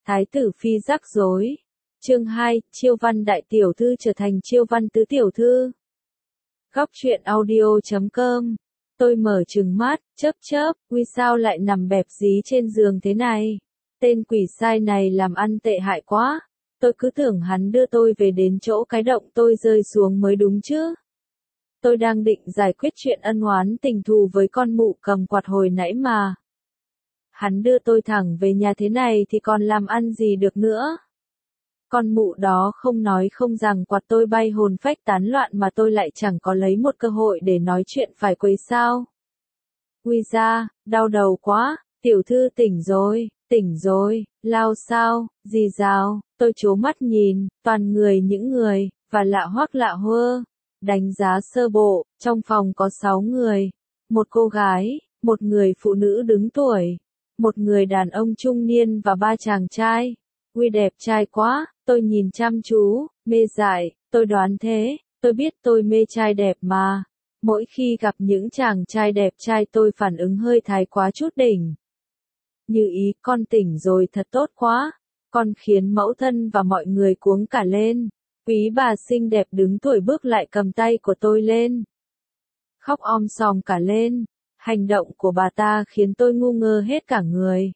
Thái tử phi rắc rối. Chương 2, Chiêu Văn đại tiểu thư trở thành Chiêu Văn tứ tiểu thư. Góc truyện audio.com. Tôi mở trừng mắt, chớp, Uy sao lại nằm bẹp dí trên giường thế này? Tên quỷ sai này làm ăn tệ hại quá. Tôi cứ tưởng hắn đưa tôi về đến chỗ cái động tôi rơi xuống mới đúng chứ. Tôi đang định giải quyết chuyện ân oán tình thù với con mụ cầm quạt hồi nãy mà. Hắn đưa tôi thẳng về nhà thế này thì còn làm ăn gì được nữa. Con mụ đó không nói không rằng quạt tôi bay hồn phách tán loạn mà tôi lại chẳng có lấy một cơ hội để nói chuyện phải quấy sao. Ui da, đau đầu quá, tiểu thư tỉnh rồi, lao sao, gì rào, tôi trố mắt nhìn, toàn người những người, và lạ hoắc lạ hơ. Đánh giá sơ bộ, trong phòng có 6 người, một cô gái, một người phụ nữ đứng tuổi, một người đàn ông trung niên và 3 chàng trai. Ui đẹp trai quá, tôi nhìn chăm chú, mê dại, tôi đoán thế, tôi biết tôi mê trai đẹp mà. Mỗi khi gặp những chàng trai đẹp trai tôi phản ứng hơi thái quá chút đỉnh. Như ý, con tỉnh rồi thật tốt quá, con khiến mẫu thân và mọi người cuống cả lên. Quý bà xinh đẹp đứng tuổi bước lại cầm tay của tôi lên. Khóc om sòm cả lên, hành động của bà ta khiến tôi ngu ngơ hết cả người.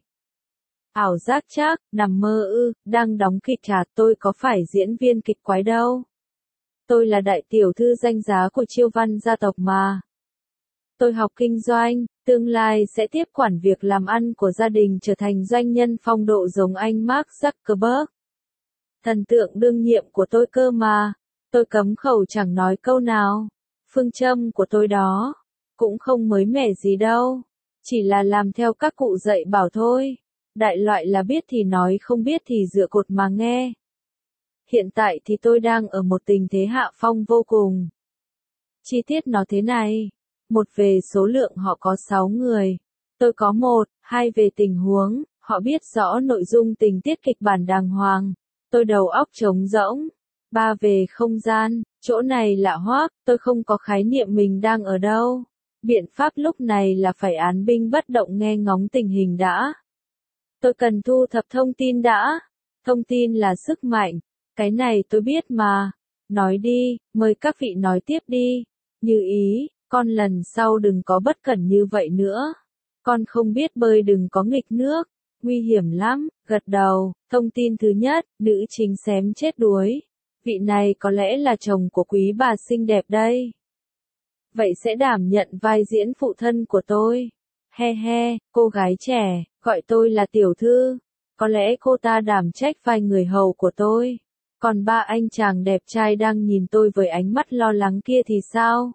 Ảo giác chắc, nằm mơ ư, đang đóng kịch à, tôi có phải diễn viên kịch quái đâu. Tôi là đại tiểu thư danh giá của Chiêu Văn gia tộc mà. Tôi học kinh doanh, tương lai sẽ tiếp quản việc làm ăn của gia đình trở thành doanh nhân phong độ giống anh Mark Zuckerberg. Thần tượng đương nhiệm của tôi cơ mà. Tôi cấm khẩu chẳng nói câu nào. Phương châm của tôi đó cũng không mới mẻ gì đâu. Chỉ là làm theo các cụ dạy bảo thôi. Đại loại là biết thì nói không biết thì dựa cột mà nghe. Hiện tại thì tôi đang ở một tình thế hạ phong vô cùng. Chi tiết nó thế này. Một về số lượng họ có 6 người. Tôi có 1, 2 về tình huống, họ biết rõ nội dung tình tiết kịch bản đàng hoàng. Tôi đầu óc trống rỗng. 3 về không gian, chỗ này lạ hoắc, tôi không có khái niệm mình đang ở đâu. Biện pháp lúc này là phải án binh bất động nghe ngóng tình hình đã. Tôi cần thu thập thông tin đã. Thông tin là sức mạnh. Cái này tôi biết mà. Nói đi, mời các vị nói tiếp đi. Như ý, con lần sau đừng có bất cẩn như vậy nữa. Con không biết bơi đừng có nghịch nước. Nguy hiểm lắm, gật đầu. Thông tin thứ nhất, nữ chính xém chết đuối. Vị này có lẽ là chồng của quý bà xinh đẹp đây. Vậy sẽ đảm nhận vai diễn phụ thân của tôi. He he, cô gái trẻ, gọi tôi là tiểu thư. Có lẽ cô ta đảm trách vai người hầu của tôi. Còn 3 anh chàng đẹp trai đang nhìn tôi với ánh mắt lo lắng kia thì sao?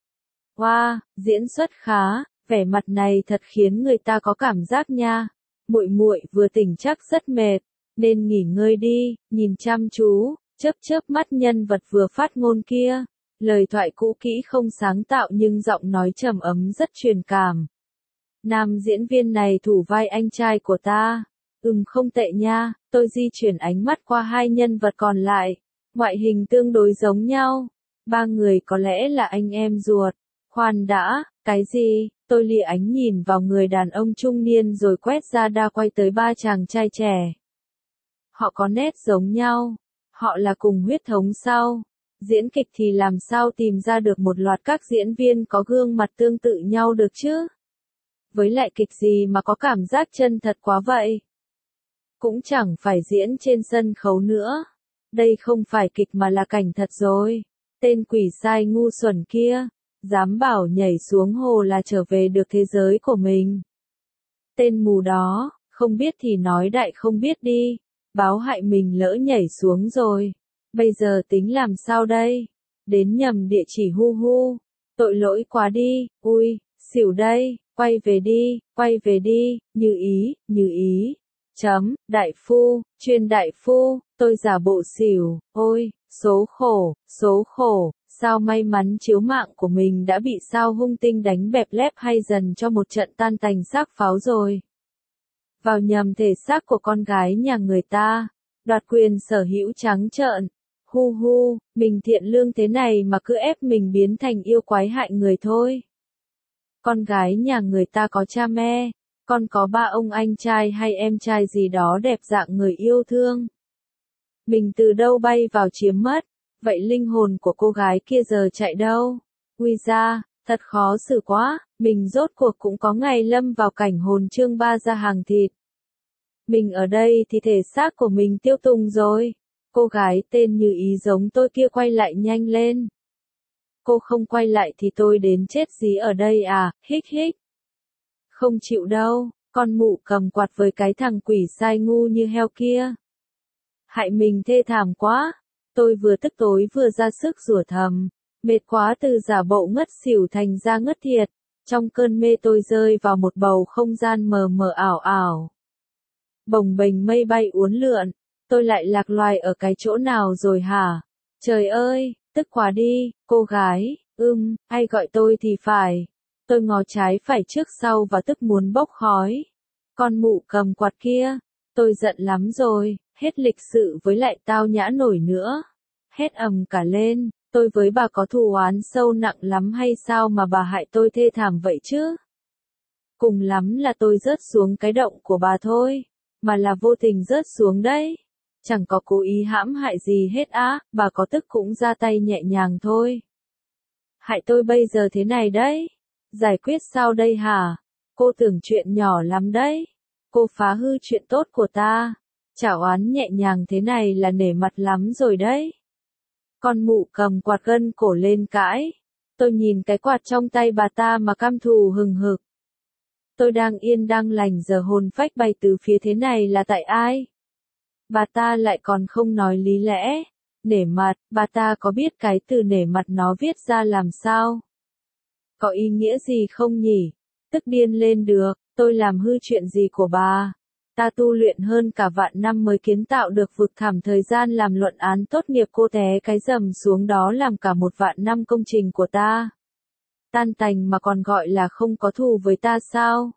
Wow, diễn xuất khá, vẻ mặt này thật khiến người ta có cảm giác nha. Muội muội vừa tỉnh chắc rất mệt, nên nghỉ ngơi đi, nhìn chăm chú, chớp mắt nhân vật vừa phát ngôn kia. Lời thoại cũ kỹ không sáng tạo nhưng giọng nói trầm ấm rất truyền cảm. Nam diễn viên này thủ vai anh trai của ta. Không tệ nha, tôi di chuyển ánh mắt qua 2 nhân vật còn lại. Ngoại hình tương đối giống nhau. 3 người có lẽ là anh em ruột. Khoan đã, cái gì? Tôi lìa ánh nhìn vào người đàn ông trung niên rồi quét ra đa quay tới 3 chàng trai trẻ. Họ có nét giống nhau. Họ là cùng huyết thống sao? Diễn kịch thì làm sao tìm ra được một loạt các diễn viên có gương mặt tương tự nhau được chứ? Với lại kịch gì mà có cảm giác chân thật quá vậy? Cũng chẳng phải diễn trên sân khấu nữa. Đây không phải kịch mà là cảnh thật rồi. Tên quỷ sai ngu xuẩn kia, dám bảo nhảy xuống hồ là trở về được thế giới của mình. Tên mù đó, không biết thì nói đại không biết đi. Báo hại mình lỡ nhảy xuống rồi. Bây giờ tính làm sao đây? Đến nhầm địa chỉ hu. Tội lỗi quá đi, ui, xỉu đây, quay về đi, như ý. Đại phu, chuyên đại phu, tôi giả bộ xỉu, ôi, số khổ, sao may mắn chiếu mạng của mình đã bị sao hung tinh đánh bẹp lép hay dần cho một trận tan tành xác pháo rồi. Vào nhầm thể xác của con gái nhà người ta, đoạt quyền sở hữu trắng trợn. Hu, mình thiện lương thế này mà cứ ép mình biến thành yêu quái hại người thôi. Con gái nhà người ta có cha mẹ, Con có ba ông anh trai hay em trai gì đó đẹp dạng người yêu thương. Mình từ đâu bay vào chiếm mất, vậy linh hồn của cô gái kia giờ chạy đâu? Ui da, thật khó xử quá, mình rốt cuộc cũng có ngày lâm vào cảnh hồn chương ba ra hàng thịt. Mình ở đây thì thể xác của mình tiêu tùng rồi. Cô gái tên như ý giống tôi kia quay lại nhanh lên. Cô không quay lại thì tôi đến chết dí ở đây à, hích hích. Không chịu đâu, con mụ cầm quạt với cái thằng quỷ sai ngu như heo kia. Hại mình thê thảm quá, tôi vừa tức tối vừa ra sức rủa thầm, mệt quá từ giả bộ ngất xỉu thành ra ngất thiệt, trong cơn mê tôi rơi vào một bầu không gian mờ mờ ảo ảo. Bồng bềnh mây bay uốn lượn, tôi lại lạc loài ở cái chỗ nào rồi hả? Trời ơi, tức quá đi, cô gái, ai gọi tôi thì phải. Tôi ngó trái phải trước sau và tức muốn bốc khói. Con mụ cầm quạt kia, tôi giận lắm rồi, hết lịch sự với lại tao nhã nổi nữa. Hét ầm cả lên, tôi với bà có thù oán sâu nặng lắm hay sao mà bà hại tôi thê thảm vậy chứ? Cùng lắm là tôi rớt xuống cái động của bà thôi, mà là vô tình rớt xuống đấy. Chẳng có cố ý hãm hại gì hết á, bà có tức cũng ra tay nhẹ nhàng thôi. Hại tôi bây giờ thế này đấy. Giải quyết sao đây hả? Cô tưởng chuyện nhỏ lắm đấy. Cô phá hư chuyện tốt của ta. Trả oán nhẹ nhàng thế này là nể mặt lắm rồi đấy. Con mụ cầm quạt gân cổ lên cãi. Tôi nhìn cái quạt trong tay bà ta mà căm thù hừng hực. Tôi đang yên đang lành giờ hồn phách bay từ phía thế này là tại ai? Bà ta lại còn không nói lý lẽ. Nể mặt, bà ta có biết cái từ nể mặt nó viết ra làm sao? Có ý nghĩa gì không nhỉ? Tức điên lên được, tôi làm hư chuyện gì của bà? Ta tu luyện hơn cả vạn năm mới kiến tạo được vực thẳm thời gian làm luận án tốt nghiệp cô té cái rầm xuống đó làm cả một vạn năm công trình của ta. Tan tành mà còn gọi là không có thù với ta sao?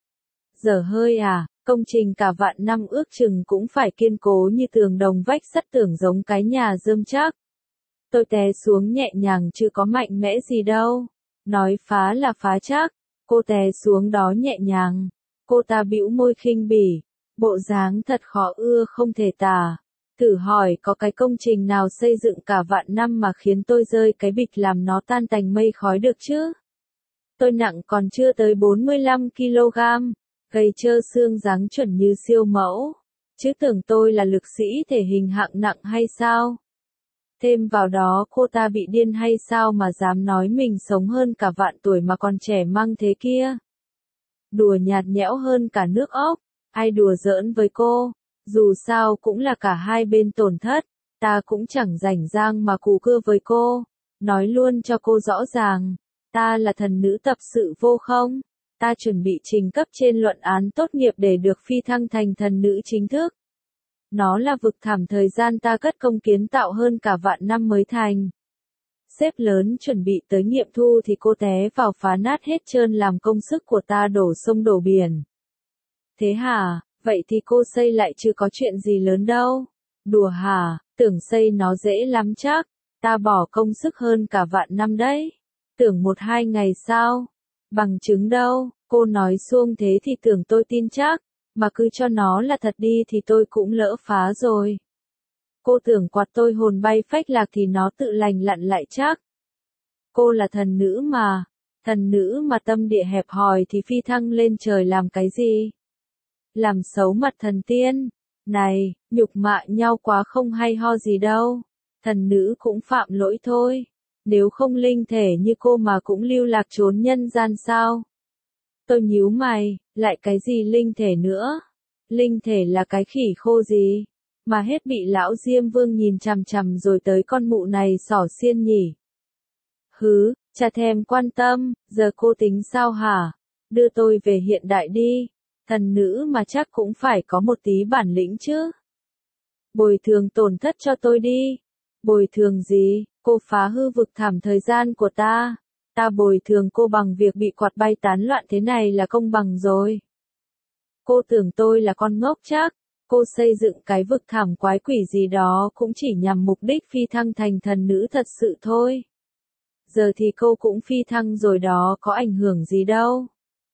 Dở hơi à, công trình cả vạn năm ước chừng cũng phải kiên cố như tường đồng vách sắt tưởng giống cái nhà rơm chắc. Tôi té xuống nhẹ nhàng chứ có mạnh mẽ gì đâu. Nói phá là phá chắc, cô té xuống đó nhẹ nhàng. Cô ta bĩu môi khinh bỉ, bộ dáng thật khó ưa không thể tả. Thử hỏi có cái công trình nào xây dựng cả vạn năm mà khiến tôi rơi cái bịch làm nó tan tành mây khói được chứ? Tôi nặng còn chưa tới 45 kg, gầy trơ xương dáng chuẩn như siêu mẫu. Chứ tưởng tôi là lực sĩ thể hình hạng nặng hay sao? Thêm vào đó cô ta bị điên hay sao mà dám nói mình sống hơn cả vạn tuổi mà còn trẻ măng thế kia. Đùa nhạt nhẽo hơn cả nước ốc, ai đùa giỡn với cô, dù sao cũng là cả hai bên tổn thất, ta cũng chẳng rảnh rang mà cù cưa với cô. Nói luôn cho cô rõ ràng, ta là thần nữ tập sự vô không, ta chuẩn bị trình cấp trên luận án tốt nghiệp để được phi thăng thành thần nữ chính thức. Nó là vực thẳm thời gian ta cất công kiến tạo hơn cả vạn năm mới thành. Sếp lớn chuẩn bị tới nghiệm thu thì cô té vào phá nát hết trơn làm công sức của ta đổ sông đổ biển. Thế hả, vậy thì cô xây lại chứ có chuyện gì lớn đâu. Đùa hả, tưởng xây nó dễ lắm chắc, ta bỏ công sức hơn cả vạn năm đấy. Tưởng 1-2 ngày sao? Bằng chứng đâu, cô nói xuông thế thì tưởng tôi tin chắc. Mà cứ cho nó là thật đi thì tôi cũng lỡ phá rồi. Cô tưởng quạt tôi hồn bay phách lạc thì nó tự lành lặn lại chắc. Cô là thần nữ mà tâm địa hẹp hòi thì phi thăng lên trời làm cái gì? Làm xấu mặt thần tiên. Này, nhục mạ nhau quá không hay ho gì đâu. Thần nữ cũng phạm lỗi thôi. Nếu không linh thể như cô mà cũng lưu lạc trốn nhân gian sao? Tôi nhíu mày, lại cái gì linh thể nữa? Linh thể là cái khỉ khô gì? Mà hết bị lão Diêm Vương nhìn chằm chằm rồi tới con mụ này xỏ xiên nhỉ? Hứ, chả thèm quan tâm, giờ cô tính sao hả? Đưa tôi về hiện đại đi. Thần nữ mà chắc cũng phải có một tí bản lĩnh chứ. Bồi thường tổn thất cho tôi đi. Bồi thường gì? Cô phá hư vực thẳm thời gian của ta. Ta bồi thường cô bằng việc bị quạt bay tán loạn thế này là công bằng rồi. Cô tưởng tôi là con ngốc chắc. Cô xây dựng cái vực thẳm quái quỷ gì đó cũng chỉ nhằm mục đích phi thăng thành thần nữ thật sự thôi. Giờ thì cô cũng phi thăng rồi đó có ảnh hưởng gì đâu.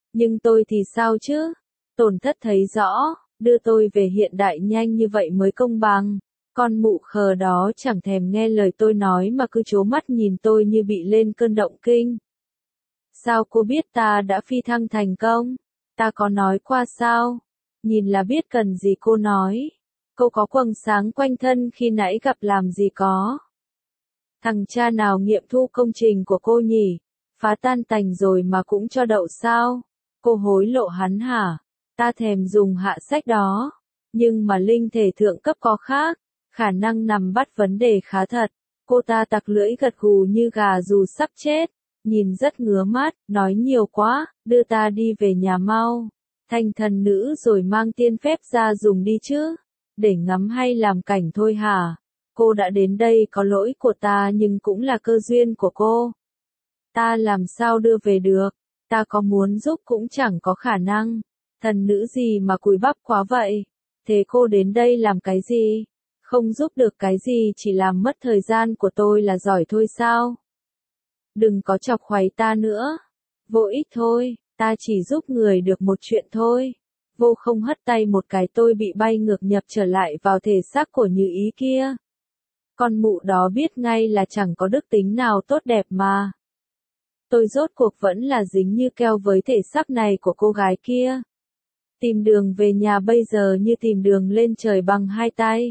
Nhưng tôi thì sao chứ? Tổn thất thấy rõ, đưa tôi về hiện đại nhanh như vậy mới công bằng. Con mụ khờ đó chẳng thèm nghe lời tôi nói mà cứ trố mắt nhìn tôi như bị lên cơn động kinh. Sao cô biết ta đã phi thăng thành công? Ta có nói qua sao? Nhìn là biết cần gì cô nói. Cô có quầng sáng quanh thân khi nãy gặp làm gì có. Thằng cha nào nghiệm thu công trình của cô nhỉ? Phá tan tành rồi mà cũng cho đậu sao? Cô hối lộ hắn hả? Ta thèm dùng hạ sách đó. Nhưng mà linh thể thượng cấp có khác. Khả năng nằm bắt vấn đề khá thật. Cô ta tặc lưỡi gật gù như gà dù sắp chết. Nhìn rất ngứa mắt, nói nhiều quá, đưa ta đi về nhà mau. Thành thần nữ rồi mang tiên phép ra dùng đi chứ. Để ngắm hay làm cảnh thôi hả? Cô đã đến đây có lỗi của ta nhưng cũng là cơ duyên của cô. Ta làm sao đưa về được, ta có muốn giúp cũng chẳng có khả năng. Thần nữ gì mà cùi bắp quá vậy? Thế cô đến đây làm cái gì? Không giúp được cái gì chỉ làm mất thời gian của tôi là giỏi thôi sao? Đừng có chọc khoáy ta nữa. Vô ích thôi, ta chỉ giúp người được một chuyện thôi. Vô không hất tay một cái tôi bị bay ngược nhập trở lại vào thể xác của Như Ý kia. Con mụ đó biết ngay là chẳng có đức tính nào tốt đẹp mà. Tôi rốt cuộc vẫn là dính như keo với thể xác này của cô gái kia. Tìm đường về nhà bây giờ như tìm đường lên trời bằng hai tay.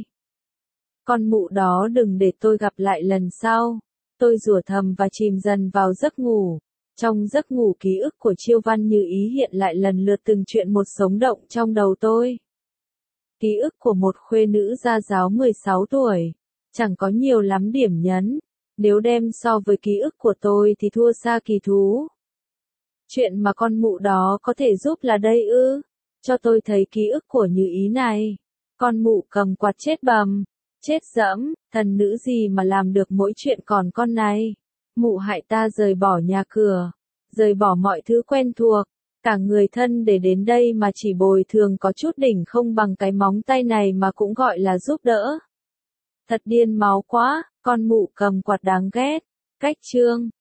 Con mụ đó đừng để tôi gặp lại lần sau. Tôi rủa thầm và chìm dần vào giấc ngủ. Trong giấc ngủ ký ức của Chiêu Văn Như Ý hiện lại lần lượt từng chuyện một sống động trong đầu tôi. Ký ức của một khuê nữ gia giáo 16 tuổi. Chẳng có nhiều lắm điểm nhấn. Nếu đem so với ký ức của tôi thì thua xa kỳ thú. Chuyện mà con mụ đó có thể giúp là đây ư. Cho tôi thấy ký ức của Như Ý này. Con mụ cầm quạt chết bầm. Chết dẫm, thần nữ gì mà làm được mỗi chuyện còn con này. Mụ hại ta rời bỏ nhà cửa. Rời bỏ mọi thứ quen thuộc. Cả người thân để đến đây mà chỉ bồi thường có chút đỉnh không bằng cái móng tay này mà cũng gọi là giúp đỡ. Thật điên máu quá, con mụ cầm quạt đáng ghét. Cách chương